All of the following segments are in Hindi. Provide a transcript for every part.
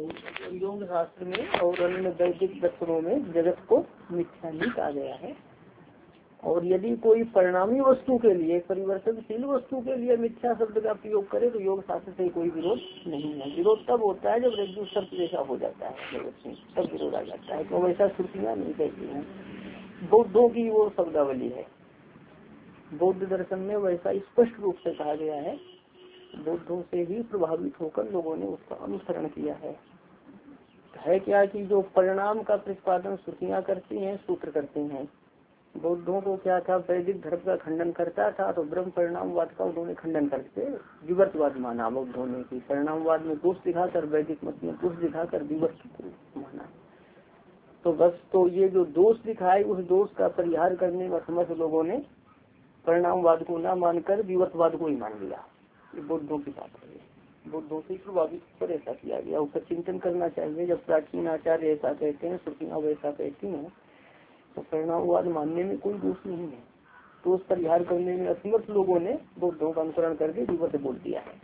योग शास्त्र में और अन्य वैदिक दर्शनों में जगत को मिथ्या ही कहा गया है। और यदि कोई परिणामी वस्तु के लिए, परिवर्तनशील वस्तु के लिए मिथ्या शब्द का प्रयोग करे तो योग शास्त्र से कोई विरोध नहीं है। विरोध तब होता है जब रज्जु सर्प जैसा हो जाता है, जगत में तब विरोध आ जाता है। तो वैसा श्रुतियाँ नहीं कहती हैं। बौद्धों की वो शब्दावली है, बौद्ध दर्शन में वैसा स्पष्ट रूप से कहा गया है। बौद्धों से ही प्रभावित होकर लोगों ने उसका अनुसरण किया है क्या कि जो परिणाम का प्रतिपादन श्रुतियाँ करती हैं, सूत्र करते हैं। बौद्धों को क्या था, वैदिक धर्म का खंडन करता था तो ब्रह्म परिणामवाद का उन्होंने खंडन करके विवर्तवाद माना। बौद्धों ने की परिणामवाद में दोष दिखाकर, वैदिक मत में दोष दिखाकर विवर्त माना। तो बस तो ये जो दोष दिखाए उस दोष का परिहार करने में समस्त लोगों ने परिणामवाद को न मानकर विवर्तवाद को ही मान लिया। ये बौद्धों की बात है। बौद्धों से प्रभावित पर ऐसा किया गया। उसका चिंतन करना चाहिए। जब प्राचीन आचार्य ऐसा कहते हैं, श्रुतियाँ वैसा कहती हैं, तो परिणामवाद मानने में कोई दोष नहीं है। तो उस परिहार करने में असमर्थ लोगों ने बौद्धों का अनुसरण करके विवर्त बोल दिया है।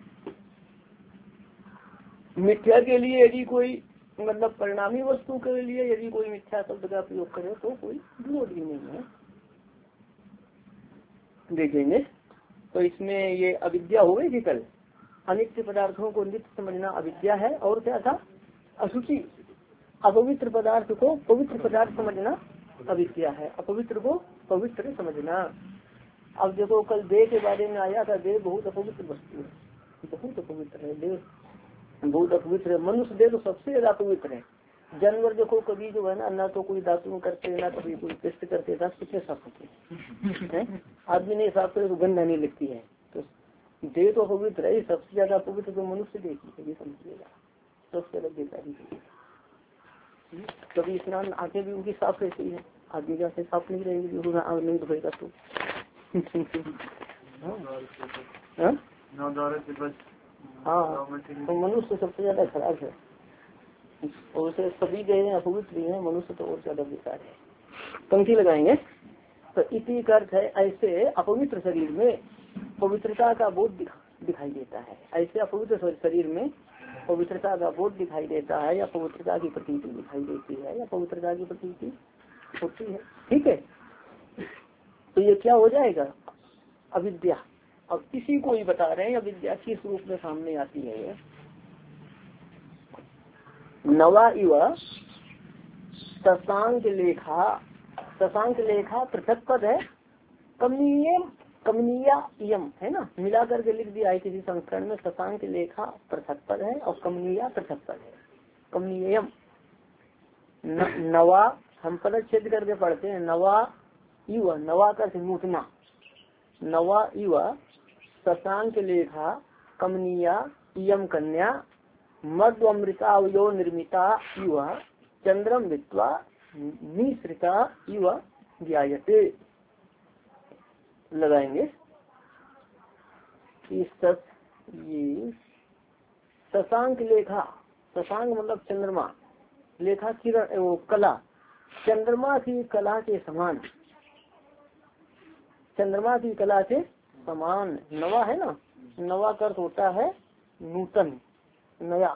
मिथ्या के लिए यदि कोई मतलब परिणामी वस्तु के लिए यदि कोई मिथ्या शब्द का प्रयोग करे तो कोई विरोध ही नहीं है। देखेंगे तो इसमें ये अविद्या हो गई थी कल। अनित्य पदार्थों को नित्य समझना अविद्या है। और क्या था, अशुचि, अपवित्र पदार्थ को पवित्र पदार्थ समझना अविद्या है। अपवित्र को पवित्र समझना। अब देखो कल देह के बारे में आया था, देह बहुत अपवित्र वस्तु है, बहुत अपवित्र है देह, बहुत अपवित्र है। मनुष्य देह तो सबसे ज्यादा अपवित्र है। जानवर देखो कभी जो है ना तो कोई दातुन करते ना कभी कोई पेस्ट करते था, कितने साफ होते हैं। आदमी नहीं साफ करे तो गंध आने लगती है। तो देह तो अपवित्र है, सबसे ज्यादा अपवित्र तो मनुष्य देखी ये समझिएगा, सबसे अलग बेकारी। कभी स्नान आंखें भी उनकी साफ रहती है, आदमी जैसे साफ नहीं रहेंगी नहीं धोएगा तो हाँ, तो मनुष्य सबसे ज्यादा खराब है। और उसे सभी देह अपवित्र है, मनुष्य तो और ज्यादा बेकार है। पंक्ति लगाएंगे तो इसी का अर्थ है ऐसे अपवित्र शरीर में पवित्रता का बोध दिखाई देता है। ऐसे अपवित्र शरीर में पवित्रता का बोध दिखाई देता है, या पवित्रता की प्रतीति दिखाई देती है, या पवित्रता की प्रतीति होती है। ठीक है, तो ये क्या हो जाएगा, अविद्या। अब किसी को ही बता रहे हैं अविद्या किस रूप में सामने आती है। ये नवा इव शशांक लेखा, शशांक लेखा पृथक पद है, कमनीया यम है ना, मिला करके लिख दिया है किसी संस्करण में। शशांक लेखा पृथक पद है और कमनीया पृथक पद है। कमनीयम नवा हम पदच्छेद करके पढ़ते हैं। नवा इव, नवा का नूतना, नवा इव शशांक लेखा कमनीया यम कन्या मध्वमृतावयो निर्मिता इव चंद्रम वित्वा निश्रिता इव ज्ञायते। लगाएंगे ये शशांक लेखा, शशांक मतलब चंद्रमा, लेखा किरण वो कला, चंद्रमा की कला के समान, चंद्रमा की कला के समान। नवा है ना, नवा का अर्थ होता है नूतन, नया।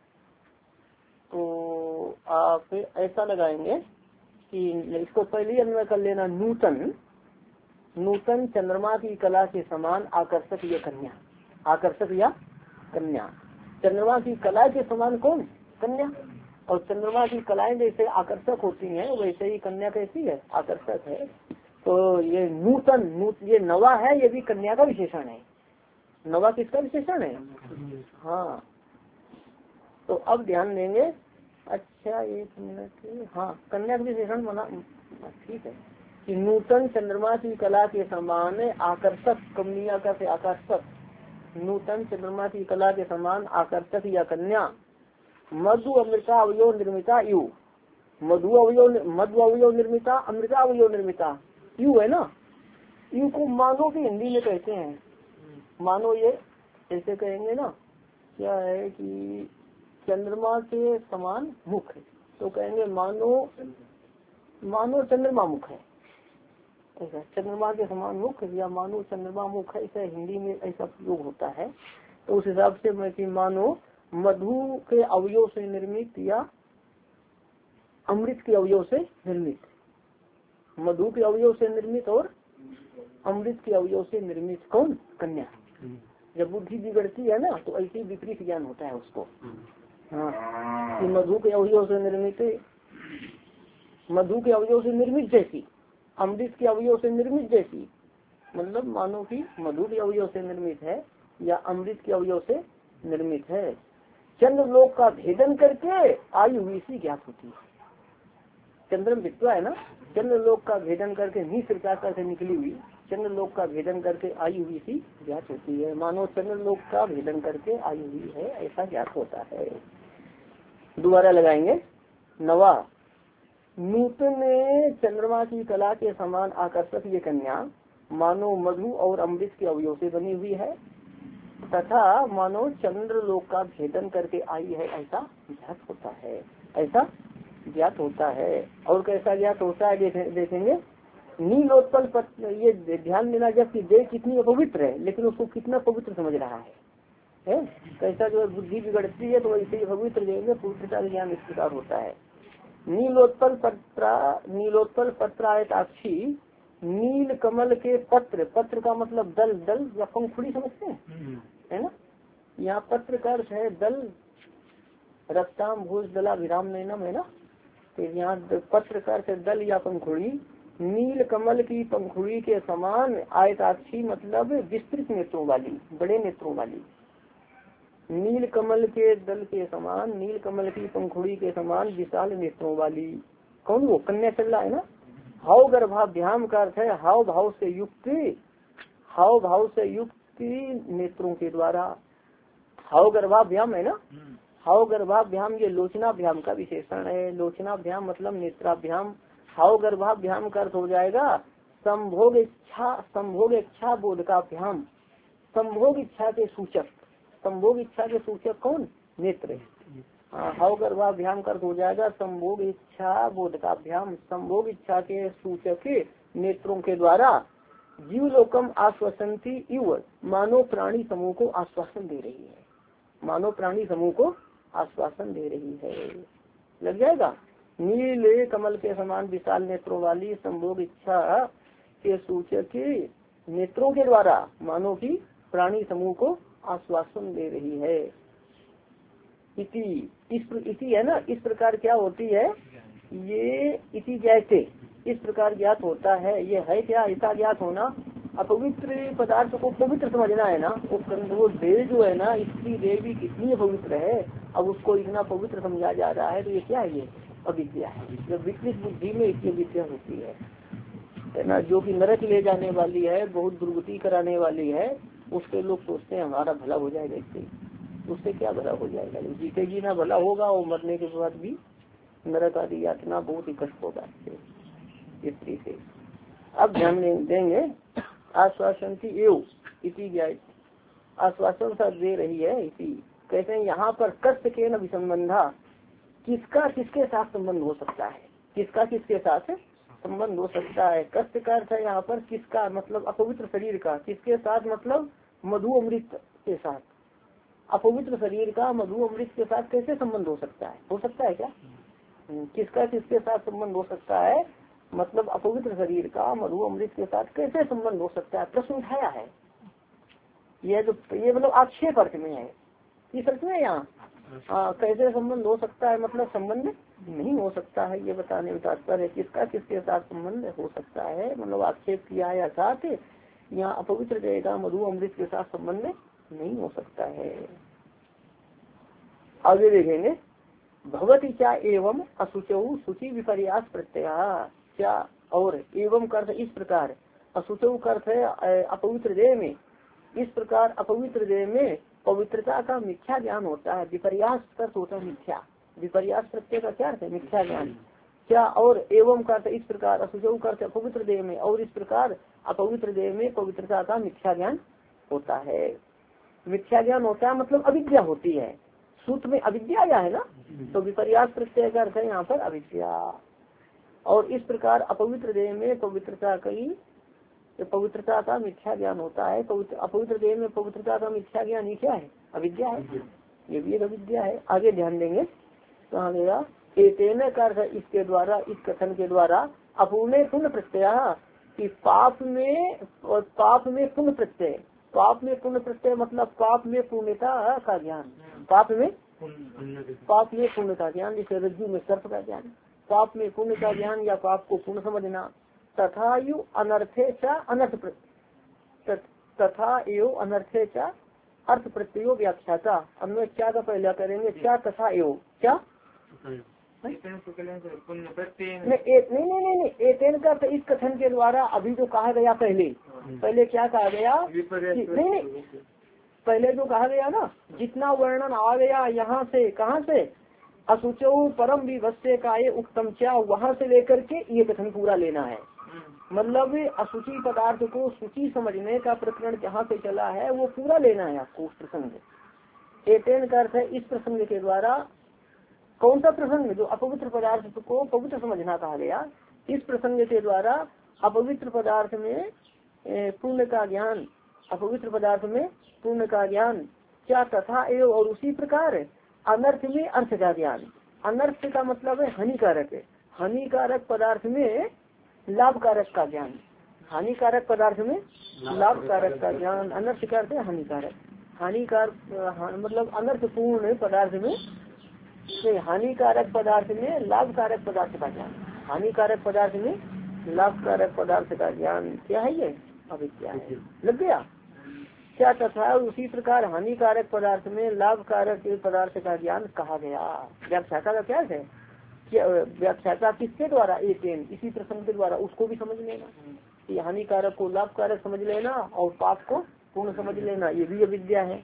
तो आप ऐसा लगाएंगे कि इसको पहले अन्वय कर लेना, नूतन, नूतन चंद्रमा की कला के समान आकर्षक या कन्या, आकर्षक या कन्या। चंद्रमा की कला के समान कौन, कन्या। और चंद्रमा की कलाएं जैसे आकर्षक होती हैं वैसे ही कन्या कैसी है, आकर्षक है। तो ये नूतन, ये नवा है, ये भी कन्या का विशेषण है। नवा किसका विशेषण है, हाँ। तो अब ध्यान देंगे, अच्छा एक मिनट, हाँ कन्या का विशेषण बना, ठीक है। कि नूतन चंद्रमा की कला के समान आकर्षक, कमनीया का से आकर्षक, नूतन चंद्रमा की कला के समान आकर्षक या कन्या मधु अमृता अवयो निर्मिता यु, मधु अवयो निर्मिता, अमृता अवयो निर्मिता यु है ना। यु को मानो की हिंदी में कहते हैं, मानो ये ऐसे कहेंगे ना, क्या है कि चंद्रमा के समान मुख है तो कहेंगे मानो, मानो चंद्रमा मुख है, ऐसा चंद्रमा के समान मुख या मानो चंद्रमा मुख है, ऐसा हिंदी में ऐसा प्रयोग होता है। तो उस हिसाब से मैं कि मानो मधु के अवयव से निर्मित या अमृत के अवयव से निर्मित, मधु के अवयव से निर्मित और अमृत के अवयव से निर्मित कौन? कन्या। जब बुद्धि बिगड़ती है ना तो ऐसे विपरीत ज्ञान होता है उसको। हाँ, कि मधु के अवयव से निर्मित, मधु के अवयव से निर्मित जैसी, अमृत के अवयव से निर्मित जैसी, मतलब मानो कि मधु के अवयव से निर्मित है या अमृत के अवयव से निर्मित है। चंद्रलोक का भेदन करके आयु हुई सी ज्ञात होती है। चंद्रम विद्वा है ना, चंद्रलोक का भेदन करके निश्चिता से निकली हुई, चंद्रलोक का भेदन करके आयु हुई सी ज्ञात होती है। मानो चंद्रलोक का भेदन करके आयु हुई है, ऐसा ज्ञात होता है। दोबारा लगाएंगे। नवा, नूतन चंद्रमा की कला के समान आकर्षक ये कन्या मानो मधु और अमृत के अवयव से बनी हुई है तथा मानो चंद्रलोक का भेदन करके आई है, ऐसा ज्ञात होता है, ऐसा ज्ञात होता है। और कैसा ज्ञात होता है देखेंगे। नीलोत्पल पत्र, ये ध्यान देना जबकि देह कितनी अपवित्र है लेकिन उसको कितना पवित्र समझ रहा है? कैसा जो बुद्धि बिगड़ती है तो ऐसे ही पवित्र देंगे, पवित्रता का ज्ञान इस प्रकार होता है। नीलोत्पल पत्र आयताक्षी, नील कमल के पत्र, पत्र का मतलब दल, दल या पंखुड़ी समझते हैं, है ना। यहाँ पत्र का अर्थ है दल, रक्ताम भोज दला विराम नैनम, है ना। तो यहाँ पत्र का अर्थ है दल या पंखुड़ी। नील कमल की पंखुड़ी के समान आयताक्षी मतलब विस्तृत नेत्रों वाली, बड़े नेत्रों वाली। नील कमल के दल के समान, नील कमल की पंखुड़ी के समान विशाल नेत्रों वाली। कौन? वो कन्या चल रहा है ना। हाव गर्भाभ्याम का अर्थ है हाव भाव से युक्त, हाव भाव से युक्त नेत्रों के द्वारा। हाव गर्भाभ्याम है ना, हाव गर्भाभ्याम ये लोचनाभ्याम का विशेषण है। लोचनाभ्याम मतलब नेत्राभ्याम। हाव गर्भाभ्याम का अर्थ हो जाएगा संभोग इच्छा, संभोग इच्छा बोध का भ्याम, संभोग इच्छा के सूचक, संभोग इच्छा के सूचक कौन? नेत्र। हाव गर्भाभ्याम का अर्थ हो जाएगा संभोग इच्छा बोध का भ्याम, संभोग इच्छा के सूचक नेत्रों के द्वारा जीवलोकम आश्वसंती इव, मानव प्राणी समूह को आश्वासन दे रही है, मानव प्राणी समूह को आश्वासन दे रही है। लग जाएगा। नील कमल के समान विशाल नेत्रों वाली संभोग इच्छा के सूचक नेत्रों के द्वारा मानव की प्राणी समूह को आश्वासन दे रही है। इति है ना, इस प्रकार क्या होती है ये, इति ज्ञाते, इस प्रकार ज्ञात होता है। ये है क्या? ऐसा ज्ञात होना, अपवित्र पदार्थ को पवित्र समझना है ना। वो देह जो है ना, इसकी देह भी कितनी पवित्र है, अब उसको इतना पवित्र समझा जा रहा है, तो ये क्या है? ये अविद्या है। जब विकृत बुद्धि में इसकी विद्या होती है ना, जो कि नरक ले जाने वाली है, बहुत दुर्गति कराने वाली है, उसके लोग सोचते हैं हमारा भला हो जाएगा इससे। उससे क्या भला हो जाएगा? जीते जी ना भला होगा और मरने के बाद भी नरक आदि यातना बहुत ही कष्ट होगा इससे। से अब ध्यान देंगे। आश्वासन की एवं इसी ज्ञात, आश्वासन सा दे रही है इसी। कहते हैं यहाँ पर कष्ट के न विसंबंधा, किसका किसके साथ संबंध हो सकता है? किसका किसके साथ संबंध हो सकता है? कष्ट का अर्थ है यहाँ पर किसका, मतलब अपवित्र शरीर का। किसके साथ? मतलब मधु अमृत के साथ। अपवित्र शरीर का मधु अमृत के साथ कैसे संबंध हो सकता है? हो सकता है क्या? किसका किसके साथ संबंध हो सकता है? मतलब अपवित्र शरीर का मधु अमृत के साथ कैसे संबंध हो सकता है? प्रश्न उठाया है। ये मतलब आक्षेप अर्थ में है, इस अर्थ में यहाँ कैसे संबंध हो सकता है, मतलब संबंध नहीं हो सकता है, ये बताने में तात्पर्य है। किसका किसके साथ संबंध हो सकता है, मतलब आक्षेप किया है, अर्थात यहाँ अपवित्र देह का मधु अमृत के साथ संबंध नहीं हो सकता है। आगे देखेंगे। भगवती क्या एवं असुचौ सूचि विपर्यास प्रत्यय, क्या और एवं कर्थ इस प्रकार, असुचौ कर्थ है अपवित्र देह में, इस प्रकार अपवित्र देह में पवित्रता का मिथ्या ज्ञान होता है। विपर्यास कर्थ होता है मिथ्या, विपर्यास प्रत्यय का क्या अर्थ है? मिथ्या ज्ञान। क्या और एवं कर्थ इस प्रकार, असुचौ कर्थ अपवित्र देह में, और इस प्रकार अपवित्र देह में पवित्रता का मिथ्या ज्ञान होता है। मिथ्या ज्ञान होता है मतलब अविद्या होती है। सूत्र में अविद्या आया है ना, तो विपर्यास प्रत्यय का अर्थ है यहाँ पर अविद्या। और इस प्रकार अपवित्र देह में पवित्रता का मिथ्या ज्ञान होता है। अपवित्र देह में पवित्रता का मिथ्या ज्ञान ही क्या है? अविद्या है। ये भी एक अविद्या है। आगे ध्यान देंगे कहाँ गया, एतेन का अर्थ इसके द्वारा, इस कथन के द्वारा अपूर्णे पुण्य प्रत्यय कि पाप में पुण्य प्रत्यय, पाप में पुण्य प्रत्यय मतलब पाप में पुण्यता का ज्ञान, पाप में पुण्य का ज्ञान, जैसे रज्जु में सर्प का ज्ञान, पाप में पुण्य का ज्ञान या पाप को पुण्य समझना। तथा यु अनर्थे च अनर्थ तथा एव अनर्थे च अर्थ प्रत्ययो व्याख्याता। अन्वय क्या का पहला करेंगे, क्या तथा एव क्या नहीं, एतेन का इस कथन के द्वारा अभी जो कहा गया पहले क्या कहा गया, नहीं पहले जो कहा गया ना, जितना वर्णन आ गया यहाँ से, कहाँ से, असुचो परम विभत्स्य का ये उत्तम क्या, वहाँ से लेकर के ये कथन पूरा लेना है। मतलब असुचि पदार्थ को सूची समझने का प्रकरण जहाँ से चला है वो पूरा लेना है आपको उस प्रसंग। एतेन का अर्थ है इस प्रसंग के द्वारा, कौन सा प्रसंग, जो अपवित्र पदार्थ को पवित्र समझना कहा गया, इस प्रसंग के द्वारा अपवित्र पदार्थ में पुण्य का ज्ञान, अपवित्र पदार्थ में पुण्य का ज्ञान क्या तथा एवं और उसी प्रकार अनर्थ में अर्थ का ज्ञान, अनर्थ का मतलब है हानिकारक, हानिकारक पदार्थ में लाभकारक का ज्ञान, हानिकारक पदार्थ में लाभकारक का ज्ञान, अनर्थ का अर्थ है हानिकारक, मतलब अनर्थपूर्ण पदार्थ में, हानिकारक पदार्थ में लाभकारक पदार्थ का ज्ञान, हानिकारक पदार्थ में लाभकारक पदार्थ का ज्ञान क्या है, ये अविद्या है। लग गया क्या तथा उसी प्रकार हानिकारक पदार्थ में लाभकारक पदार्थ का ज्ञान कहा गया। व्याख्याता का क्या है, व्याख्याता किसके द्वारा, एतेन इसी प्रसंग के द्वारा, उसको भी समझ लेना कि हानिकारक को लाभकारक समझ लेना और पाप को पूर्ण समझ लेना, ये भी अविद्या है।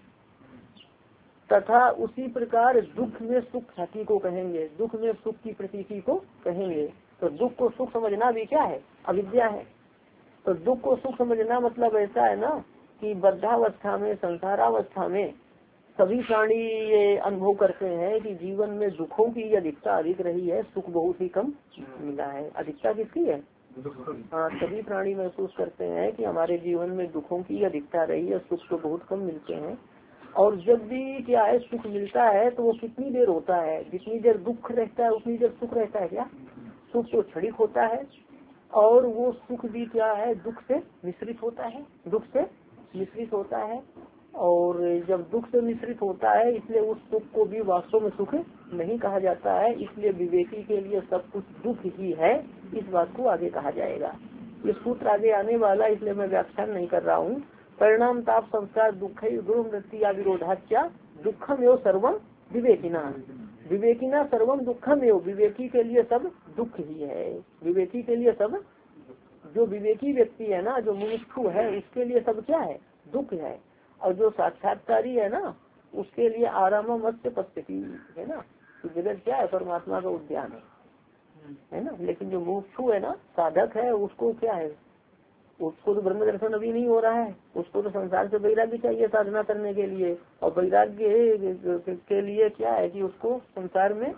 तथा उसी प्रकार दुख में सुख ख्याति को कहेंगे, दुख में सुख की प्रतीति को कहेंगे। तो दुख को सुख समझना भी क्या है, अविद्या है। तो दुख को सुख समझना मतलब ऐसा है ना कि बद्धावस्था में, संसारावस्था में सभी प्राणी ये अनुभव करते हैं कि जीवन में दुखों की अधिकता अधिक रही है, सुख बहुत ही कम मिला है। अधिकता किसकी है, हाँ, सभी प्राणी महसूस करते हैं कि हमारे जीवन में दुखों की अधिकता रही है, सुख तो बहुत कम मिलते हैं। और जब भी क्या है सुख मिलता है तो वो कितनी देर होता है, जितनी देर दुख रहता है उतनी देर सुख रहता है क्या, सुख तो क्षणिक होता है और वो सुख भी क्या है दुख से मिश्रित होता है, दुख से मिश्रित होता है। और जब दुख से मिश्रित होता है इसलिए उस सुख को भी वास्तव में सुख नहीं कहा जाता है, इसलिए विवेकी के लिए सब कुछ दुख ही है। इस बात को आगे कहा जाएगा, ये सूत्र आगे आने वाला, इसलिए मैं व्याख्यान नहीं कर रहा हूँ। परिणाम ताप संस्कार दुख गुरु वृत्ति या विरोधाच्या दुखम एवं सर्वम विवेकिना, विवेकिना सर्वम दुखम एवं, विवेकी के लिए सब दुख ही है, विवेकी के लिए सब, जो विवेकी व्यक्ति है ना, जो मुमुक्षु है उसके लिए सब क्या है, दुख है। और जो साक्षात्कारी है ना उसके लिए आराम मत्स्य पश्यति है ना, जगत क्या है, परमात्मा का उद्यान है ना। लेकिन जो मुमुक्षु है ना, साधक है, उसको क्या है, उसको तो ब्रह्म दर्शन अभी नहीं हो रहा है, उसको तो संसार से वैराग्य चाहिए साधना करने के लिए। और वैराग्य के लिए क्या है कि उसको संसार में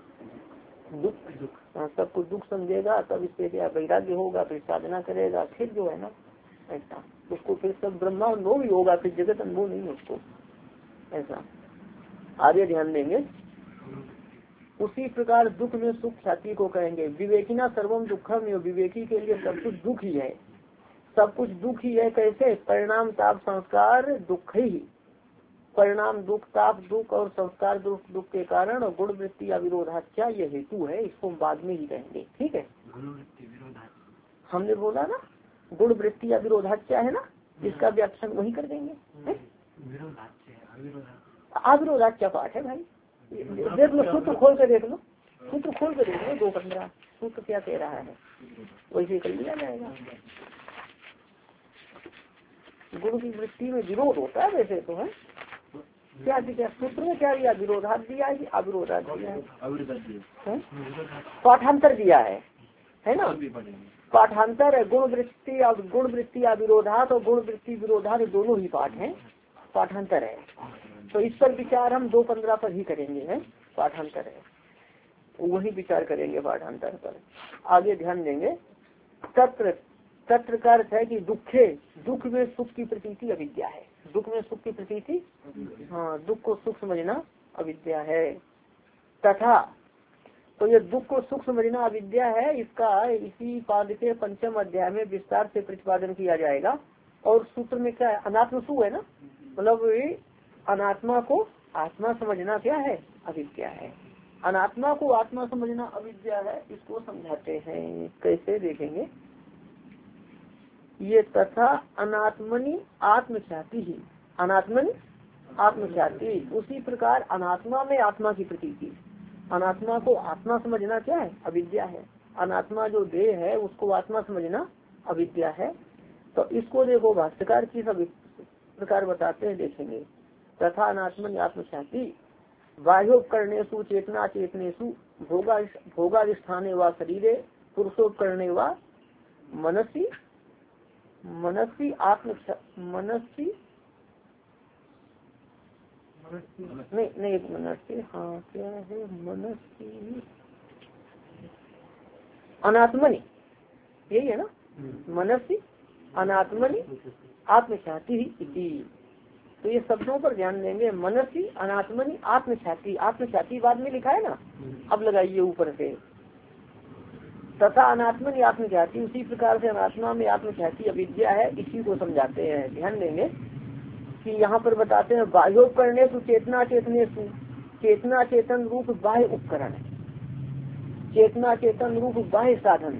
दुख, सब कुछ दुख समझेगा, तब इससे क्या वैराग्य होगा, फिर साधना करेगा, फिर जो है ना ऐसा उसको फिर सब ब्रह्मा अनुभव ही होगा, फिर जगत अनुभव नहीं उसको ऐसा। आगे ध्यान देंगे। उसी प्रकार दुख में सुख ख्याति को कहेंगे, विवेकिना सर्वम दुखम, विवेकी के लिए सब कुछ दुख ही है, सब कुछ दुख ही है। कैसे, परिणाम ताप संस्कार दुख ही, परिणाम दुख, ताप दुख और संस्कार दुख, दुख के कारण और गुण वृत्ति या विरोधाच्या ये हेतु है, इसको बाद में ही कहेंगे, ठीक है। हमने बोला ना गुण वृत्ति या विरोधाच्या है ना, इसका व्याख्यान वही कर देंगे। अविरोधाच्या पाठ है भाई, देख लो सूत्र खोल कर देख लो, सूत्र खोल कर देख लो 2:15 सूत्र क्या कह रहा है, वैसे कर लिया जाएगा। गुण की वृत्ति में विरोध होता है वैसे तो है, क्या दिया सूत्र में, क्या दिया, विरोधात दिया है, अविरोधात दिया है, पाठांतर दिया है ना, पाठांतर है। गुण वृत्ति अविरोधात और गुण वृत्ति विरोधात दोनों ही पाठ हैं, पाठांतर है। तो इस पर विचार हम 2:15 पर ही करेंगे, है पाठांतर है, वही विचार करेंगे पाठांतर पर। आगे ध्यान देंगे। तत्र का अर्थ है कि दुखे, दुख में सुख की प्रतीति अविद्या है, दुख में सुख की प्रतीति, हाँ दुख को सुख समझना अविद्या है। तथा तो ये दुख को सुख समझना अविद्या है, इसका इसी पाद के 5वें अध्याय में विस्तार से प्रतिपादन किया जाएगा। और सूत्र में क्या है, अनात्म सु है ना, मतलब अनात्मा को आत्मा समझना क्या है, अविद्या है। अनात्मा को आत्मा समझना अविद्या है, इसको समझाते हैं। कैसे देखेंगे ये। तथा अनात्मनि आत्मख्याति ही, अनात्मनि आत्मख्याति, उसी प्रकार अनात्मा में आत्मा की प्रतीति। अनात्मा को आत्मा समझना क्या है, अविद्या है। अनात्मा जो देह है उसको आत्मा समझना अविद्या है। तो इसको देखो भाष्यकार की सब प्रकार बताते हैं, देखेंगे। तथा अनात्मनि आत्मख्याति बाह्योपकरणेषु चेतना चेतनेषु भोगाधिष्ठाने व शरीरे पुरुषोपकरणे व मनसी मनसी मनसी नहीं एक मनसी, हाँ क्या है, मनसी अनात्मनि, यही है ना, मनसी अनात्मनि आत्मख्याति इति। तो ये शब्दों पर ध्यान देंगे। मनसी अनात्मनि आत्मख्याति, आत्मख्याति बाद में लिखा है ना, अब लगाइए ऊपर से। तथा अनात्मनि आत्मख्याति, उसी प्रकार से अनात्मा में आत्मख्याति अविद्या है, इसी को समझाते हैं। ध्यान देंगे कि यहाँ पर बताते हैं बाह्योपकरणेषु चेतना चेतनेषु, चेतना चेतन रूप बाह्य उपकरण, चेतना चेतन रूप बाह्य साधन।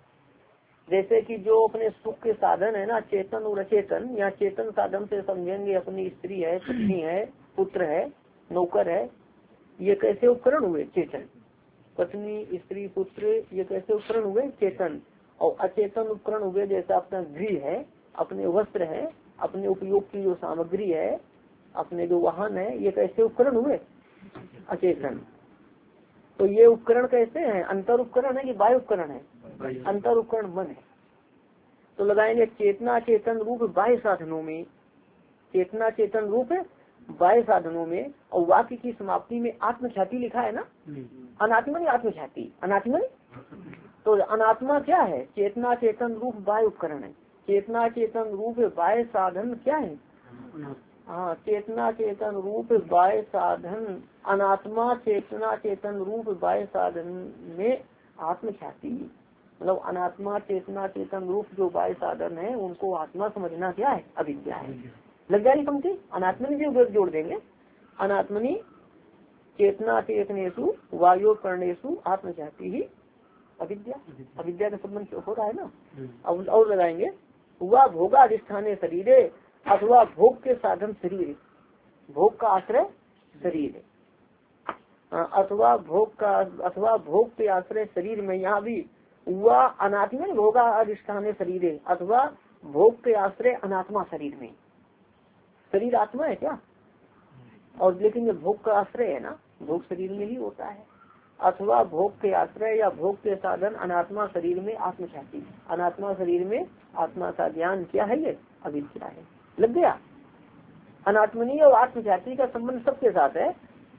जैसे कि जो अपने सुख के साधन है ना, चेतन और अचेतन, या चेतन साधन से समझेंगे अपनी स्त्री है, पत्नी है, पुत्र है, नौकर है, ये कैसे उपकरण हुए, चेतन। पत्नी स्त्री पुत्र ये कैसे उपकरण हुए, चेतन। और अचेतन उपकरण हुए जैसे अपना गृह है, अपने वस्त्र है, अपने उपयोग की जो सामग्री है, अपने जो वाहन है, ये कैसे उपकरण हुए, अचेतन। तो ये उपकरण कैसे हैं, अंतर उपकरण है कि बाह्य उपकरण है, अंतर उपकरण मन है। तो लगाएंगे चेतना चेतन रूप बाह्य साधनों में, चेतना चेतन रूप बाह्य साधनों में। और वाक्य की समाप्ति में आत्मख्याति लिखा है ना, अनात्मनि आत्मख्याति, अनात्मनि। तो अनात्मा क्या है, चेतना चेतन रूप बाह्य उपकरण है। चेतना चेतन रूप बाह्य साधन क्या है, हाँ, चेतना चेतन रूप बाह्य साधन। अनात्मा चेतना चेतन रूप बाह्य साधन में आत्मख्याति, मतलब अनात्मा चेतना चेतन रूप जो बाह्य साधन है उनको आत्मा समझना क्या है, अविद्या है। लग जाएगी पंक्ति, अनात्मनि भी जोड़ देंगे। अनात्मनि चेतना चेतनेषु वायोपकरणेषु आत्मख्याति ही अविद्या, अविद्या का संबंध हो रहा है ना। अब और लगाएंगे वह भोगाधिष्ठाने शरीरे, अथवा भोग के साधन शरीर, भोग का आश्रय शरीर, अथवा भोग के आश्रय शरीर में। यहाँ भी वह अनात्मा भोगा अधिष्ठाने शरीर, अथवा भोग के आश्रय अनात्मा शरीर में। शरीर आत्मा है क्या, और लेकिन ये भोग का आश्रय है ना, भोग शरीर में ही होता है। अथवा भोग के आश्रय या भोग के साधन अनात्मा शरीर में आत्मख्याति, अनात्मा शरीर में आत्मा का ज्ञान क्या है, ये अविद्या है। लग गया। अनात्मनी और आत्मख्याति का संबंध सबके साथ है।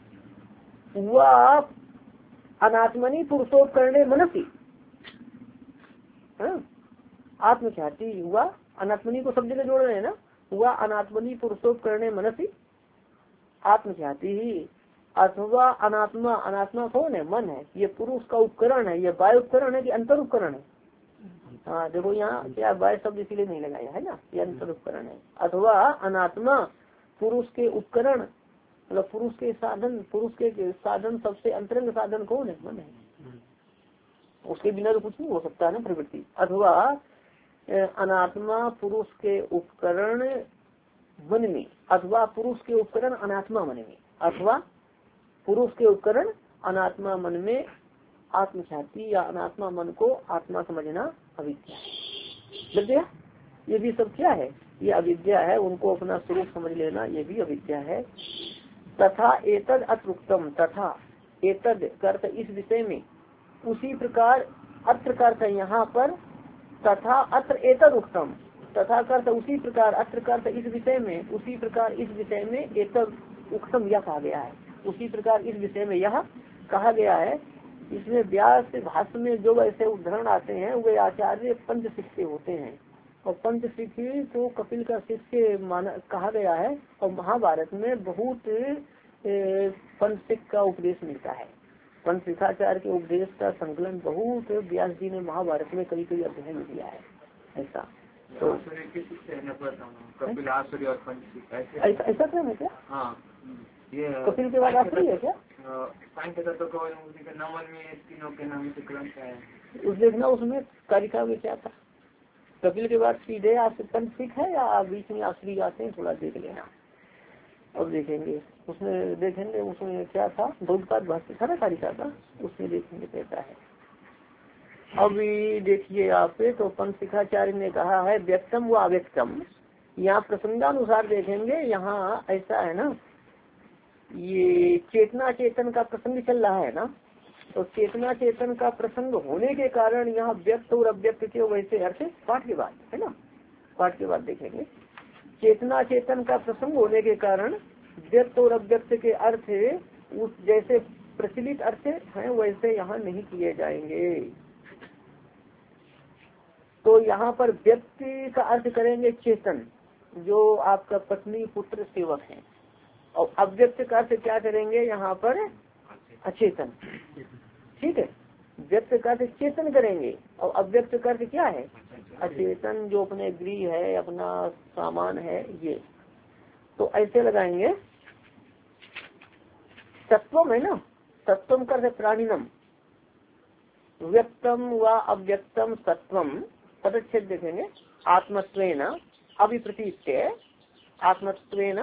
वह अनात्मनी पुरुषोपकरणे मनसी, आत्मख्याति हुआ, अनात्मनी को सब जगह जोड़ रहे हैं ना, हुआ अनात्मनी पुरुषोपकरणे मनसी आत्मख्याति ही। अथवा अनात्मा, अनात्मा कौन है, मन है, ये पुरुष का उपकरण है, ये बाह्य उपकरण है कि अंतर उपकरण है। हाँ देखो यहाँ क्या बाह्य शब्द इसीलिए नहीं लगाया है ना, ये अंतर उपकरण है। अथवा अनात्मा पुरुष के उपकरण, मतलब पुरुष के साधन, पुरुष के साधन सबसे अंतरंग साधन कौन है, मन है, उसके बिना तो कुछ नहीं हो सकता है ना प्रवृत्ति। अथवा अनात्मा पुरुष के उपकरण मन में, अथवा पुरुष के उपकरण अनात्मा मन में, अथवा पुरुष के उपकरण अनात्मा मन में आत्मख्याति या अनात्मा मन को आत्मा समझना अविद्या है। लग गया। ये भी सब क्या है, ये अविद्या है, उनको अपना स्वरूप समझ लेना ये भी अविद्या है। तथा एतद अत्रुक्तम, तथा एतद करते इस विषय में, उसी प्रकार अत्र करते यहाँ पर, तथा अत्र एतद उत्तम, तथा करते उसी प्रकार, अत्र करते इस विषय में, उसी प्रकार इस विषय में एतद उत्तम यह कहा गया है, उसी प्रकार इस विषय में यह कहा गया है। इसमें व्यास भाष्य में जो ऐसे उदाहरण आते हैं वे आचार्य पंच शिष्य होते हैं, और पंच शिष्य तो कपिल का शिष्य माना कहा गया है। और महाभारत में बहुत पंचशिख का उपदेश मिलता है। पंचशिखाचार्य के उपदेश का संकलन बहुत व्यास जी ने महाभारत में कई कई अध्याय में दिया है। ऐसा तो ऐसा क्या है क्या? हाँ, ये कपिल के बाद आखिरी है क्या? उस देखना उसमें कारिका में क्या था? कपिल के बाद सीधे पंचशिख है या बीच में आश्री आते हैं? थोड़ा देख लेना और देखेंगे उसमें, देखेंगे उसमें क्या था। गौड़पाद भाष्य था ना कारिका का, उसमें देखेंगे कैसा है। अभी देखिए आप तो पंचशिखाचार्य ने कहा है व्यक्तम व अव्यक्तम। यहाँ प्रसंगानुसार देखेंगे, यहाँ ऐसा है ना, ये चेतना चेतन का प्रसंग चल रहा है ना, तो चेतना चेतन का प्रसंग होने के कारण यहाँ व्यक्त और अव्यक्त के वैसे अर्थ पाठ के बाद है ना, पाठ के बाद देखेंगे। चेतना चेतन का प्रसंग होने के कारण व्यक्त और अव्यक्त के अर्थ उस जैसे प्रचलित अर्थ हैं वैसे यहाँ नहीं किए जाएंगे। तो यहाँ पर व्यक्ति का अर्थ करेंगे चेतन, जो आपका पत्नी पुत्र सेवक है, और अव्यक्त का अर्थ क्या करेंगे यहाँ पर? अचेतन। ठीक है, व्यक्त का अर्थ चेतन करेंगे और अव्यक्त का अर्थ क्या है? अचेतन, जो अपने गृह है, अपना सामान है, ये तो ऐसे लगाएंगे। तत्वम है ना, तत्वम का अर्थ प्राणिनम, व्यक्तम व अव्यक्तम सत्वम पदच्छेद देखेंगे। आत्मत्वेन अभिप्रतीत्य, आत्मत्वेन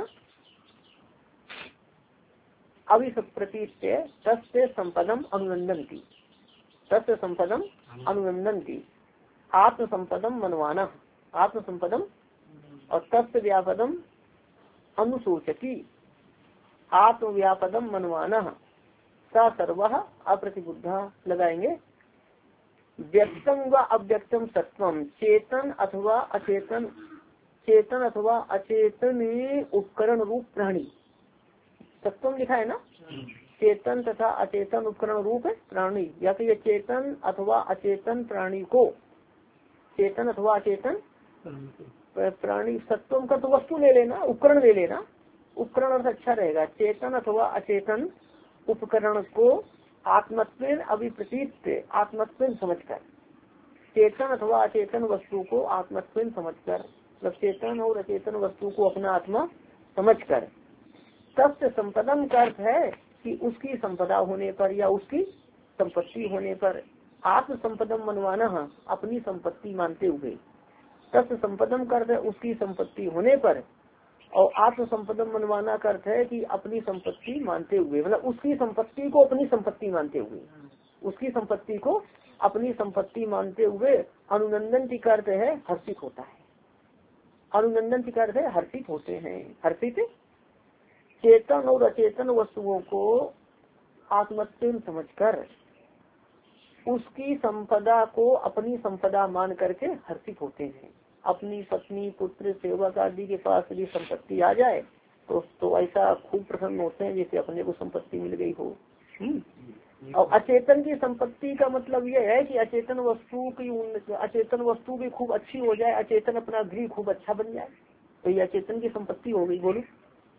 अभिप्रतीत्य तस्य संपदम अनुनंदन्ति, तस्य संपदम अनुनंदन्ति, आत्म संपदम मनवाना, आत्म संपदम और तस्य व्यापदम अनुशोचती, आत्म व्यापदम मनवाना सा सर्वः अप्रतिबुद्धा लगाएंगे। व्यक्तम व अव्यक्तम सत्वम, चेतन अथवा अचेतन, चेतन अथवा अचेतन उपकरण रूप प्राणी, सत्वम लिखा है ना, चेतन तथा अचेतन उपकरण रूप प्राणी, या तो ये चेतन अथवा अचेतन प्राणी को, चेतन अथवा अचेतन प्राणी, सत्वम का तो वस्तु ले लेना, उपकरण ले लेना, उपकरण अर्थ अच्छा रहेगा। चेतन अथवा अचेतन उपकरण को आत्मत्वेन अभिप्रतीत, आत्मत्वेन समझकर, चेतन अथवा अचेतन वस्तु को आत्मत्वेन समझकर, मतलब चेतन और अचेतन वस्तु को अपना आत्मा समझकर, तस्य संपदम का अर्थ है कि उसकी संपदा होने पर या उसकी संपत्ति होने पर, आत्म संपदम मनवाना अपनी संपत्ति मानते हुए, तस्य संपदम का अर्थ है उसकी संपत्ति होने पर, और आत्म संपदम मनवाना का अर्थ है कि अपनी संपत्ति मानते हुए, मतलब उसकी संपत्ति को अपनी संपत्ति मानते हुए, उसकी संपत्ति को अपनी संपत्ति मानते हुए। अनुनंदन का अर्थ है हर्षित होता है, अनुनंदन का अर्थ है हर्षित होते हैं, हर्षित। चेतन और अचेतन वस्तुओं को आत्मत्वेन समझकर उसकी संपदा को अपनी संपदा मान करके हर्षित होते हैं। अपनी पत्नी पुत्र सेवक आदि के पास यदि संपत्ति आ जाए तो ऐसा खूब प्रसन्न होते हैं जैसे अपने को संपत्ति मिल गई हो। और अचेतन की संपत्ति का मतलब यह है कि अचेतन वस्तु की खूब अच्छी हो जाए, अचेतन अपना गृह खूब अच्छा बन जाए, तो ये अचेतन की संपत्ति हो गई। बोलो,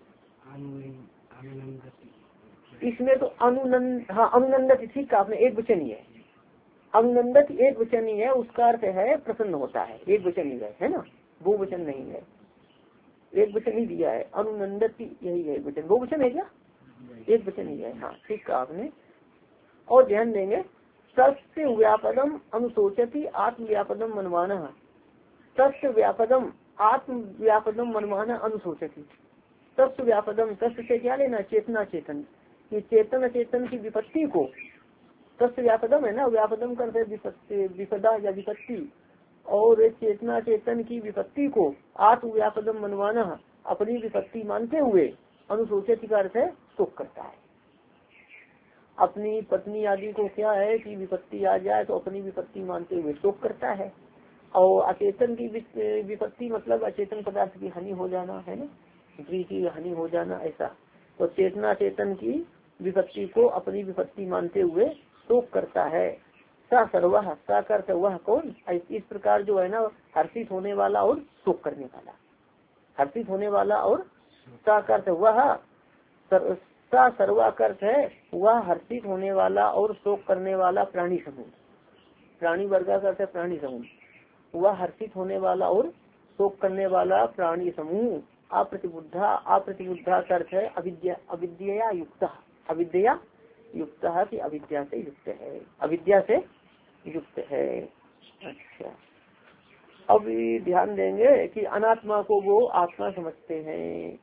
इसमें तो अनुनंद, हाँ अनुनंदत, ठीक है आपने, एक वचन ही है, अनुनंदत एक वचन ही है, उसका अर्थ है प्रसन्न होता है, एक वचन ही है ना, वो वचन नहीं है, एक वचन ही दिया है, अनुनंदत यही है वचन, वो वचन है क्या? एक वचन ही है, हाँ ठीक कहा आपने। और ध्यान देंगे, तस्य व्यापदम अनुशोचती आत्म व्यापदम मनवाना, तस्य व्यापदम आत्म व्यापदम मनवाना अनुशोचती, तस्य व्यापदम, तस्य से क्या लेना? चेतना चेतन, कि चेतन अचेतन की विपत्ति को, तस्य व्यापदम है ना, व्यापदम करते विपदा या विपत्ति, और चेतना चेतन की विपत्ति को आत्म व्यापदम मनवाना अपनी विपत्ति मानते हुए, अनुशोचित का अर्थ है शोक करता है। अपनी पत्नी आदि को क्या है कि विपत्ति आ जाए तो अपनी विपत्ति मानते हुए शोक करता है, और अचेतन की विपत्ति मतलब अचेतन पदार्थ की हानि हो जाना है ना, गृह की हानि हो जाना, ऐसा। तो चेतना चेतन की विपत्ति को अपनी विपत्ति मानते हुए शोक करता है। सा सर्वः, सा करते वह कौन? इस प्रकार जो है ना, हर्षित होने वाला और शोक करने वाला, हर्षित होने वाला और सा करते वह सा सर्वाकर्थ है वह हर्षित होने वाला और शोक करने वाला प्राणी समूह। प्राणी वर्ग का अर्थ है प्राणी समूह, वह हर्षित होने वाला और शोक करने वाला प्राणी समूह। अप्रतिबुद्धा का अर्थ है अविद्या, अविद्या युक्त, अविद्या युक्त कि अविद्या से युक्त है, अविद्या से युक्त है। अच्छा, अब ध्यान देंगे कि अनात्मा को वो आत्मा समझते हैं,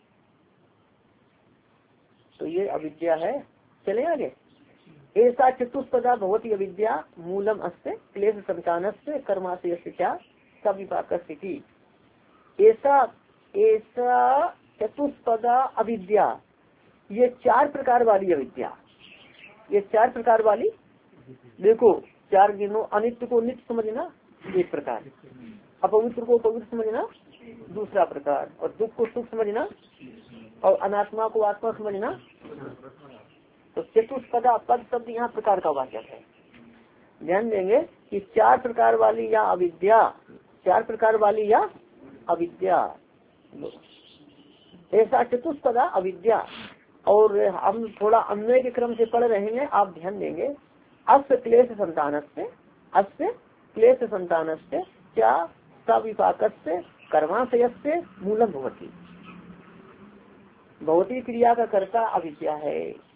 तो ये अविद्या है। चले आगे। ऐसा चतुष्पदा भवती अविद्या मूलम अस्ते क्लेश संतानस्य कर्माशयस्य क्या सविपाकस्य की। ऐसा चतुष्पदा अविद्या, ये 4 प्रकार वाली अविद्या, ये 4 प्रकार वाली, देखो 4 गिनो। अनित्य को नित्य समझना एक प्रकार, अपवित्र को पवित्र समझना दूसरा प्रकार, और दुख को सुख समझना, और अनात्मा को आत्मा समझना। तो चतुष्पदा पद शब्द यहाँ प्रकार का वाचक है। ध्यान देंगे कि 4 प्रकार वाली या अविद्या, 4 प्रकार वाली या अविद्या, ऐसा चतुष्पदा अविद्या। और हम थोड़ा अन्वय के क्रम से पढ़ रहे हैं, आप ध्यान देंगे। अस्य क्लेश संतानस्य, अस्य क्लेश संतानस्य क्या सविपाकस्य कर्माशयस्य मूलम भवति। भौतिक क्रिया का कर्ता अविद्या है,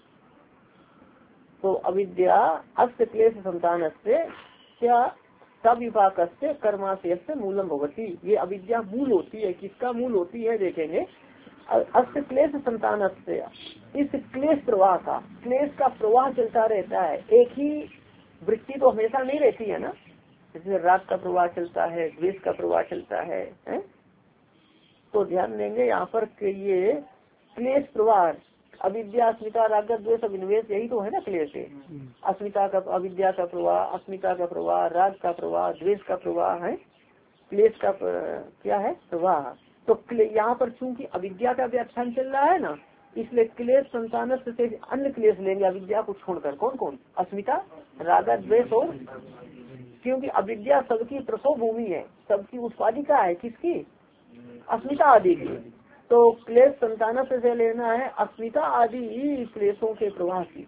तो अविद्या अस्य क्लेश संतानस्य क्या सविपाकस्य कर्माशयस्य मूलम भवति। ये अविद्या मूल होती है, किसका मूल होती है देखेंगे। अस्य क्लेश संतानस्य, इस क्लेश प्रवाह का, क्लेश का प्रवाह चलता रहता है। एक ही वृत्ति तो हमेशा नहीं रहती है ना, जैसे राग का प्रवाह चलता है, द्वेष का प्रवाह चलता है, तो ध्यान देंगे यहाँ पर कि ये क्लेश प्रवाह, अविद्या अस्मिता राग द्वेष अभिनिवेश, यही तो है ना क्लेश है। अस्मिता का, अविद्या का प्रवाह, अस्मिता का प्रवाह, राग का प्रवाह, द्वेष का प्रवाह है, क्लेश का क्या है प्रवाह। तो यहाँ पर चूंकि अविद्या का व्याख्यान चल रहा है ना, इसलिए क्लेश संतान से अन्य क्लेश लेंगे अविद्या को छोड़कर। कौन कौन? अस्मिता, राग द्वेष, और क्योंकि अविद्या सबकी प्रसव भूमि है, सबकी उत्पादिका है, किसकी? अस्मिता आदि की। तो क्लेश संतान से लेना है अस्मिता आदि क्लेशों के प्रवाह की।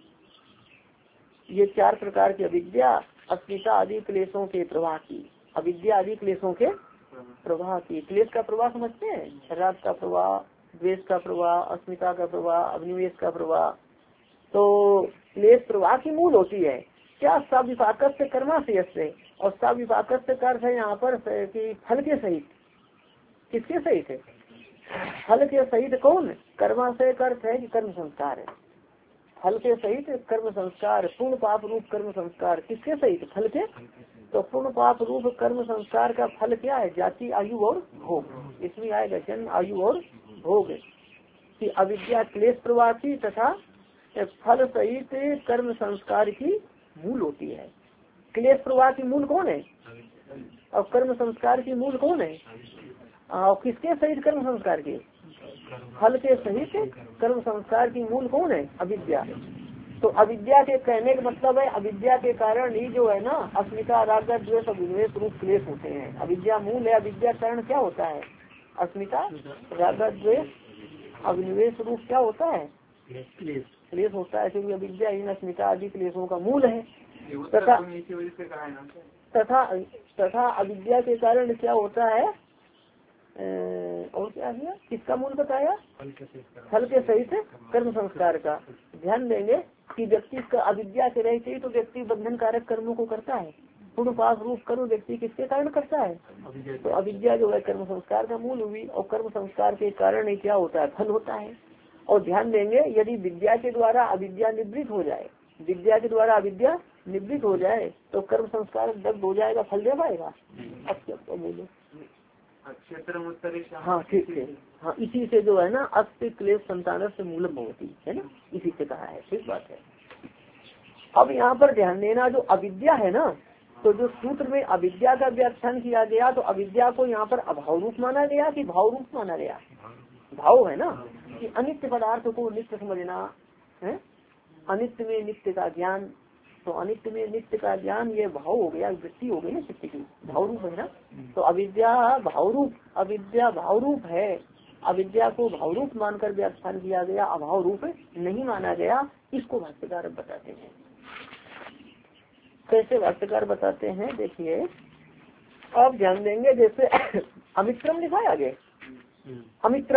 ये 4 प्रकार की अविद्या, अस्मिता आदि क्लेशों के प्रवाह की, अविद्या आदि क्लेशों के प्रवाह की। क्लेश का प्रवाह समझते हैं, राग का प्रवाह, द्वेष का प्रवाह, अस्मिता का प्रवाह, अभिनिवेश का प्रवाह। तो क्लेश प्रवाह की मूल होती है क्या? सविपाकस्य से कर्माशयस्य, और सविपाकस्य का अर्थ है यहाँ पर कि फल के सहित। किसके सहित है? फल के सहित। कौन? कर्माशय का अर्थ है कि कर्म संस्कार है, फल के सहित कर्म संस्कार, पूर्ण पाप रूप कर्म संस्कार। किसके सहित? फल के। तो पूर्ण पाप रूप कर्म संस्कार का फल क्या है? जाति, आयु और भोग। इसमें आएगा जन्म, आयु और भोग। कि अविद्या क्लेश प्रवाह की तथा फल सहित कर्म संस्कार की मूल होती है। क्लेश प्रवाह की मूल कौन है? और कर्म संस्कार की मूल कौन है? और किसके सहित कर्म संस्कार की? फल के सहित कर्म संस्कार की मूल कौन है? अविद्या। तो अविद्या के कहने का मतलब है अविद्या के कारण ही जो है ना अस्मिता, राग, द्वेष, अभिनिवेश रूप क्लेश होते हैं। अविद्या मूल है, अविद्या कारण क्या होता है? अस्मिता, राग, द्वेष, अभिनिवेश रूप क्या होता है? क्लेश होता है, क्योंकि अविद्या इन अस्मिता आदि क्लेशों का मूल है। तथा अविद्या के कारण क्या होता है? और क्या है? किसका मूल बताया? फल के सहित कर्म संस्कार का। ध्यान देंगे कि व्यक्ति का अविद्या के रहते ही तो व्यक्ति बंधन कारक कर्मों को करता है। पूर्ण पाप रूप कर्म व्यक्ति किसके कारण करता है? तो अविद्या जो है कर्म संस्कार का मूल हुई, और कर्म संस्कार के कारण ही क्या होता है? फल होता है। और ध्यान देंगे यदि विद्या के द्वारा अविद्या निवृत्त हो जाए, विद्या के द्वारा अविद्या निवृत्त हो जाए तो कर्म संस्कार दग्ध हो जाएगा, फल दे पाएगा। अब क्या तो बोलो? हाँ ठीक है। हाँ, इसी से जो है ना अस्थि क्लेश संतान से मूलम होती है ना, इसी से कहा है। ठीक बात है। अब यहाँ पर ध्यान देना, जो अविद्या है ना, तो जो सूत्र में अविद्या का व्याख्यान किया गया, तो अविद्या को यहाँ पर अभाव रूप माना गया कि भाव रूप माना गया? भाव है ना, कि अनित्य पदार्थ को नित्य समझना है, अनित्य में नित्य का ज्ञान। तो अनित्य में नित्य का ज्ञान ये भाव हो गया, वृत्ति हो गई ना चित्त की, भाव रूप है ना। तो अविद्या भाव रूप, अविद्या भाव रूप है, अविद्या को भाव रूप मानकर व्याख्यान किया गया, अभाव रूप नहीं माना गया। इसको भाष्यकार बताते हैं। कैसे भाष्यकार बताते हैं देखिए, आप ध्यान देंगे। जैसे अमित्रम लिखा है आगे, अमित्रा,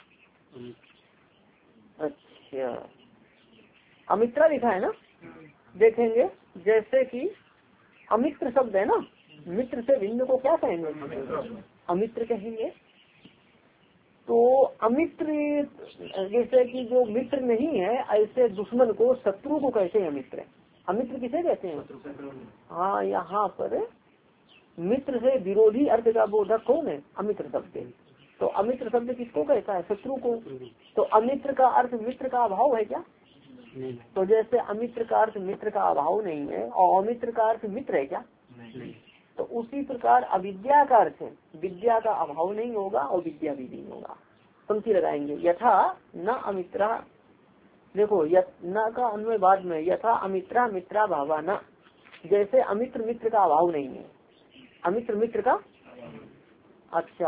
अच्छा अमित्रा लिखा है ना, देखेंगे जैसे कि अमित्र शब्द है ना, मित्र से भिन्न को क्या कहेंगे, अमित्र कहेंगे। तो अमित्र जैसे कि जो मित्र नहीं है, ऐसे दुश्मन को, शत्रु को कहते हैं मित्र। अमित्र किसे कहते हैं? हाँ, यहाँ पर मित्र से विरोधी अर्थ का बोधक कौन है? अमित्र शब्द। तो अमित्र शब्द किसको कहता है? शत्रु को। तो अमित्र का अर्थ मित्र का अभाव है क्या? तो जैसे अमित्र का अर्थ मित्र का अभाव नहीं है और अमित्र का अर्थ मित्र है क्या? तो उसी प्रकार अविद्या का अर्थ है विद्या का अभाव नहीं होगा और विद्या भी नहीं होगा। पंक्ति लगाएंगे, यथा न अमित्रा, देखो न का अन्वय बाद में, यथा अमित्रा मित्रा भावा न, जैसे अमित्र मित्र का अभाव नहीं है, अमित्र मित्र का, अच्छा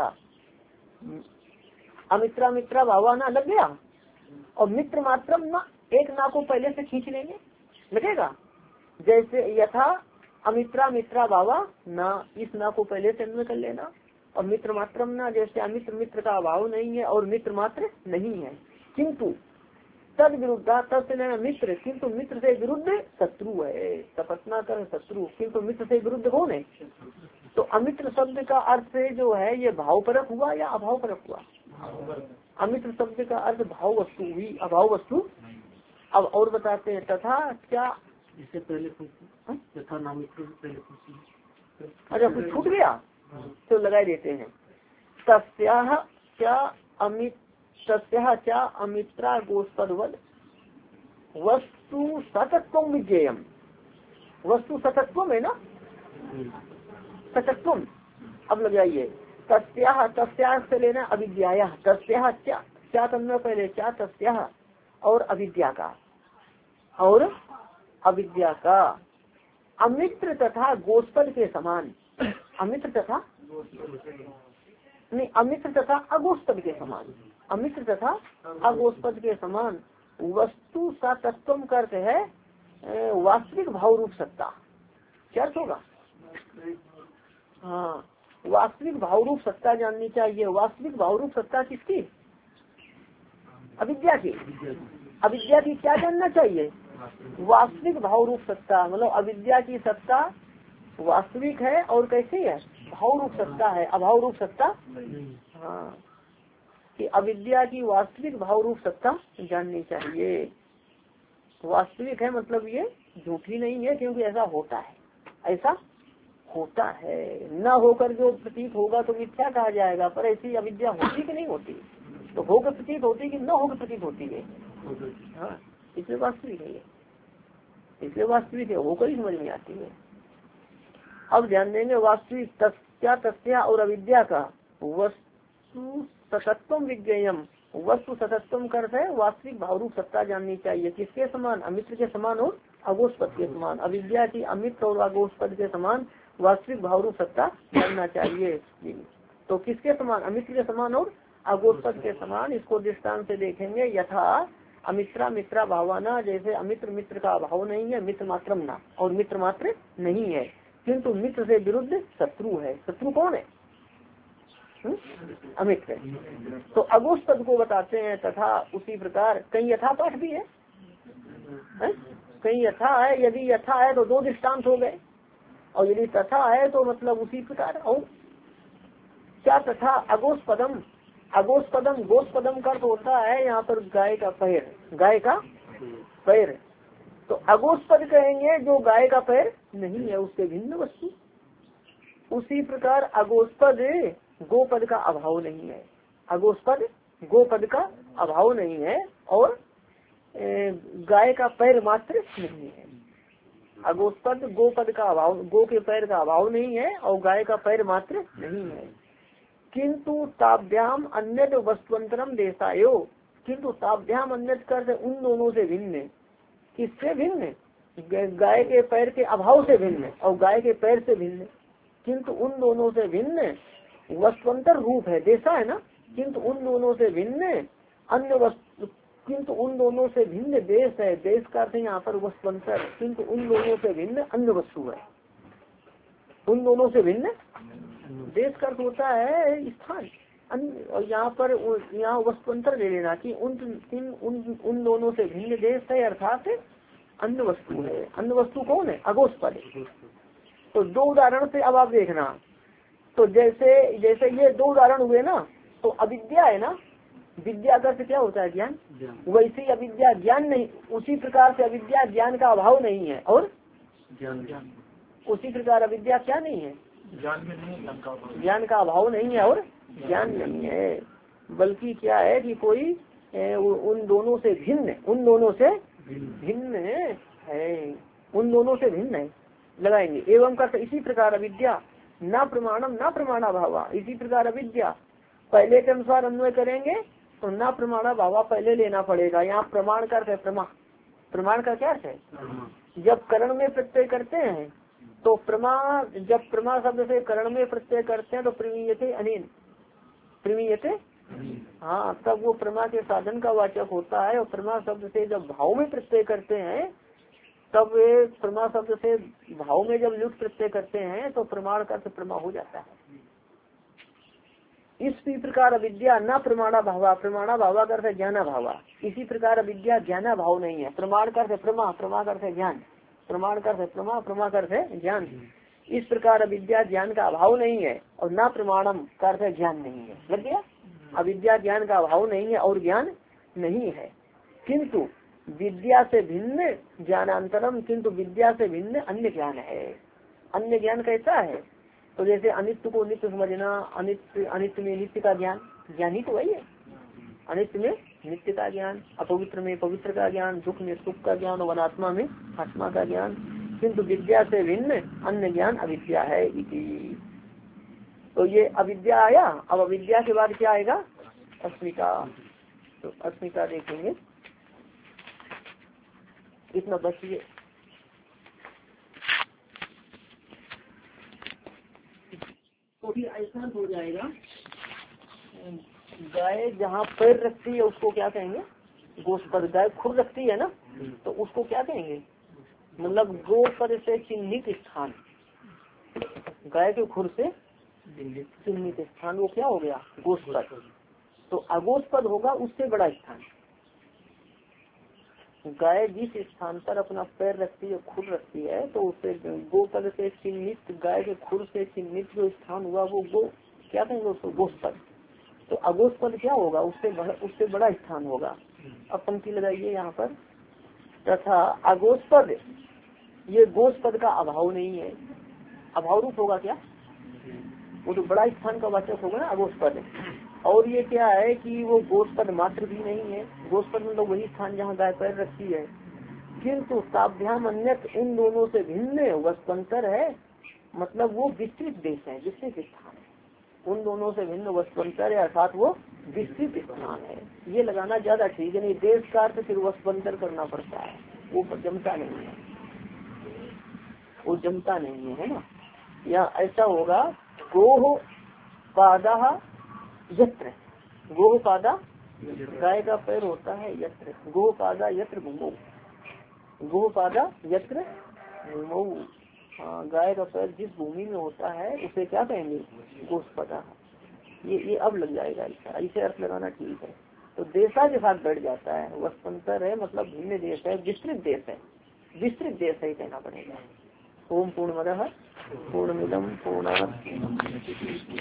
अमित्रा मित्रा भावा न लग गया, और मित्र मात्रम न, एक ना को पहले से खींच लेंगे, लगेगा। जैसे यथा अमित्रा मित्रा भावा न, इस ना को पहले से अन्वय कर लेना, और मित्र मात्रम न, जैसे अमित्र मित्र का अभाव नहीं है और मित्र मात्र नहीं है, किंतु तद विरुद्धा, तद से लेना मित्र, किंतु मित्र से विरुद्ध शत्रु है, तपस्ना कर शत्रु, किंतु मित्र से विरुद्ध कौन है? तो अमित्र शब्द का अर्थ जो है ये भाव परक हुआ या अभाव परक हुआ? अमित्र शब्द का अर्थ भाव वस्तु हुई, अभाव वस्तु। अब और बताते हैं, तथा क्या, इससे पहले तथा नामित्र पहले, अच्छा कुछ छूट गया तो लगा देते हैं। तस्याह क्या अमित, तस्याह क्या अमित्रा गोस्पदवद वस्तु सतत्व विज्ञेयम, वस्तु सतत्व है ना, सतत्व। अब लग जाइए, तस्याह, तस्याह से लेना अविद्या, तस्याह क्या, क्या करना पहले, क्या तस्याह और अविद्या का, और अविद्या का अमित्र तथा गोस्पद के समान, अमित्र तथा नहीं, अमित्र तथा अगोस्पद के समान, अमित्र तथा अगोस्पद के समान, वस्तु सा तत्व का अर्थ है वास्तविक भाव रूप सत्ता। क्या अर्थ होगा? हाँ, वास्तविक भाव रूप सत्ता जाननी चाहिए। वास्तविक भाव रूप सत्ता किसकी? अविद्या की। अविद्या की क्या जानना चाहिए? वास्तविक भाव रूप सत्ता, मतलब अविद्या की सत्ता वास्तविक है और कैसी है? भाव रूप सत्ता है, अभाव रूप सत्ता। हाँ, कि अविद्या की वास्तविक भाव रूप सत्ता जाननी चाहिए। वास्तविक है मतलब ये झूठी नहीं है, क्योंकि ऐसा होता है, ऐसा होता है। न होकर जो प्रतीत होगा तो मिथ्या कहा जाएगा, पर ऐसी अविद्या होती कि नहीं होती? तो होकर प्रतीत होती कि न होकर प्रतीत होती है? हाँ, इसलिए वास्तविक है ये, इसलिए वास्तविक है, होकर ही समझ में आती है। अब ध्यान देंगे, वास्तविक तस्या, तस्या और अविद्या का वस्तु सतत्व विज्ञेयम, वस्तु सतत्व का अर्थ है वास्तविक भाव रूप सत्ता जाननी चाहिए। किसके समान? अमित्र के समान और अगोस्पद के समान। अविद्या की अमित्र और अगोस्पद के समान वास्तविक भाव रूप सत्ता जानना चाहिए। तो किसके समान? अमित्र के समान और अगोस्पद के समान। इसको दृष्टांत से देखेंगे, यथा अमित्रा मित्रा भावाना, जैसे अमित्र मित्र का अभाव नहीं है, मित्र मात्रम ना, और मित्र मात्र नहीं है, किंतु मित्र से विरुद्ध शत्रु है। शत्रु कौन है? अमित्र। तो अगोस्पद को बताते हैं, तथा उसी प्रकार कहीं यथा पाठ भी है, कहीं यथा है। यदि यथा है तो दो दृष्टांत हो गए, और यदि तथा है तो मतलब उसी प्रकार। और क्या तथा अगोस्पदम, अगोस्पदम, गोस्पदम का तो होता है यहाँ पर गाय का पैर, गाय का पैर। तो अगोस्पद कहेंगे जो गाय का पैर नहीं है, उसके भिन्न वस्तु। उसी प्रकार अगोस्पद गोपद का अभाव नहीं है, अगोस्पद गोपद का अभाव नहीं है, और गाय का पैर मात्र नहीं है। अगोस्पद गोपद का अभाव, गो के पैर का अभाव नहीं है और गाय का पैर मात्र नहीं है। किंतु ताभ्याम अन्यत वस्तुअंतरम देशायो, किंतु ताभ्याम अन्यत कर उन दोनों से भिन्न। किससे भिन्न? गाय के पैर के अभाव से भिन्न और गाय के पैर से भिन्न, किंतु उन दोनों से भिन्न वस्तुअंतर रूप है। देशा है ना, किंतु उन दोनों से भिन्न अन्य वस्तु, किंतु उन दोनों से भिन्न देश है। देश का अर्थ यहाँ पर वस्तुअंतर, किंतु उन दोनों से भिन्न अन्य वस्तु है। उन दोनों से भिन्न देश का अर्थ होता है स्थान, और यहाँ पर यहाँ वस्तुअंतर ले लेना कि उन दोनों से भिन्न देश है, अर्थात अन्य वस्तु है। अन्य वस्तु कौन है? अगोस्पद। तो दो उदाहरण से अब आप देखना, तो जैसे जैसे ये दो उदाहरण हुए ना, तो अविद्या है ना, विद्या का अर्थ क्या होता है? ज्ञान। वैसे ही अविद्या ज्ञान नहीं, उसी प्रकार से अविद्या ज्ञान का अभाव नहीं है, और उसी प्रकार अविद्या क्या नहीं है? ज्ञान का अभाव नहीं है और ज्ञान नहीं है, बल्कि क्या है कि कोई उन दोनों से भिन्न, उन दोनों से भिन्न है, उन दोनों से भिन्न है लगाएंगे। एवं का इसी प्रकार अविद्या न प्रमाणम न प्रमाणा भावा, इसी प्रकार अविद्या पहले के अनुसार अन्वय करेंगे तो न प्रमाणा भावा पहले लेना पड़ेगा। यहाँ प्रमाण का अर्थ है प्रमा। प्रमाण का क्या अर्थ है? जब करण में प्रत्यय करते हैं तो प्रमा, जब प्रमा शब्द से करण में प्रत्यय करते हैं तो प्रमीयते अनिल, प्रमीयते, हाँ, तब वो प्रमा के साधन का वाचक होता है। और प्रमा शब्द से जब भाव में प्रत्यय करते हैं तब प्रमा शब्द से भाव में जब लुट प्रत्यय करते हैं तो प्रमाण का अर्थ प्रमा हो जाता है। इसी प्रकार अविद्या न प्रमाणा भावा, प्रमाणा भावा का अर्थ ज्ञाना भावा। इसी प्रकार अविद्या ज्ञाना भाव नहीं है। प्रमाण का अर्थ प्रमा, प्रमा का अर्थ ज्ञान, प्रमाण का अर्थ प्रमा, प्रमा का अर्थ ज्ञान। इस प्रकार अविद्या ज्ञान का अभाव नहीं है और न प्रमाणम का अर्थ ज्ञान नहीं है। लग गया? अविद्या ज्ञान का अभाव नहीं है और ज्ञान नहीं है, किंतु विद्या से भिन्न ज्ञानांतरम, किंतु विद्या से भिन्न अन्य ज्ञान है। अन्य ज्ञान कैसा है? तो जैसे अनित्य को नित्य समझना, अनित्य में नित्य का ज्ञान, ज्ञान ही तो वही है। अनित्य में नित्य का ज्ञान, अपवित्र में पवित्र का ज्ञान, दुख में सुख का ज्ञान और अनात्मा में आत्मा का ज्ञान। किंतु विद्या से भिन्न अन्य ज्ञान अविद्या है इति। तो ये अविद्या आया। अब अविद्या के बाद क्या आएगा? अस्मिता। तो अस्मिता देखेंगे, इतना बचिए। तो फिर ऐसा हो जाएगा, गाय जहाँ पैर रखती है उसको क्या कहेंगे? गोस्पद। गाय खुर रखती है ना, तो उसको क्या कहेंगे? मतलब गोपद से चिन्हित स्थान, गाय के खुर से चिन्हित स्थान, वो क्या हो गया? गोस्पद। तो अगोस्पद होगा उससे बड़ा स्थान। गाय जिस स्थान पर अपना पैर रखती है, खुर रखती है, तो उससे गोपद से चिन्हित, गाय के खुर से चिन्हित जो स्थान हुआ वो गो क्या कहेंगे उसको? गोस्पद। तो अगोस्पद क्या होगा? उससे बड़ा स्थान होगा। अब पंक्ति लगाइए यहाँ पर, तथा अगोस्पद, ये गोस्पद का अभाव नहीं है। अभाव रूप होगा क्या? वो तो बड़ा स्थान का वाचक होगा ना अगोस्पद। और ये क्या है कि वो गोस्पद मात्र भी नहीं है। गोस्पद मतलब वही स्थान जहाँ गाय पैर रखती है, किंतु ताभ्याम अन्यत्र, इन दोनों से भिन्न वस्तुअंतर है। मतलब वो विस्तृत देश है, विस्तृत स्थान है। उन दोनों से भिन्न वस्तुअंतर है, अर्थात वो विस्तृत स्थान है। ये लगाना ज्यादा ठीक है, नहीं देश का अर्थ फिर वस्तुअंतर करना पड़ता है, वो जमता नहीं है, वो जमता नहीं है ना। या ऐसा होगा, गोह पादा यत्र, गोह पादा गाय का पैर होता है, यत्र गोह पादा यत्र भूमौ, गोह पादा यत्र भूमौ। गाय का पैर जिस भूमि में होता है उसे क्या कहेंगे? गोस्पदा। ये अब लग जाएगा, ऐसे अर्थ लगाना ठीक है। तो देशा के साथ बैठ जाता है, वस्तुअंतर है मतलब भिन्न देश है, विस्तृत देश है, विस्तृत देश है कहना पड़ेगा। ओम पूर्णमदः पूर्णमिदं पूर्णात्